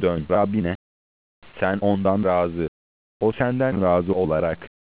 dön Rabbine. Sen ondan razı, o senden razı olarak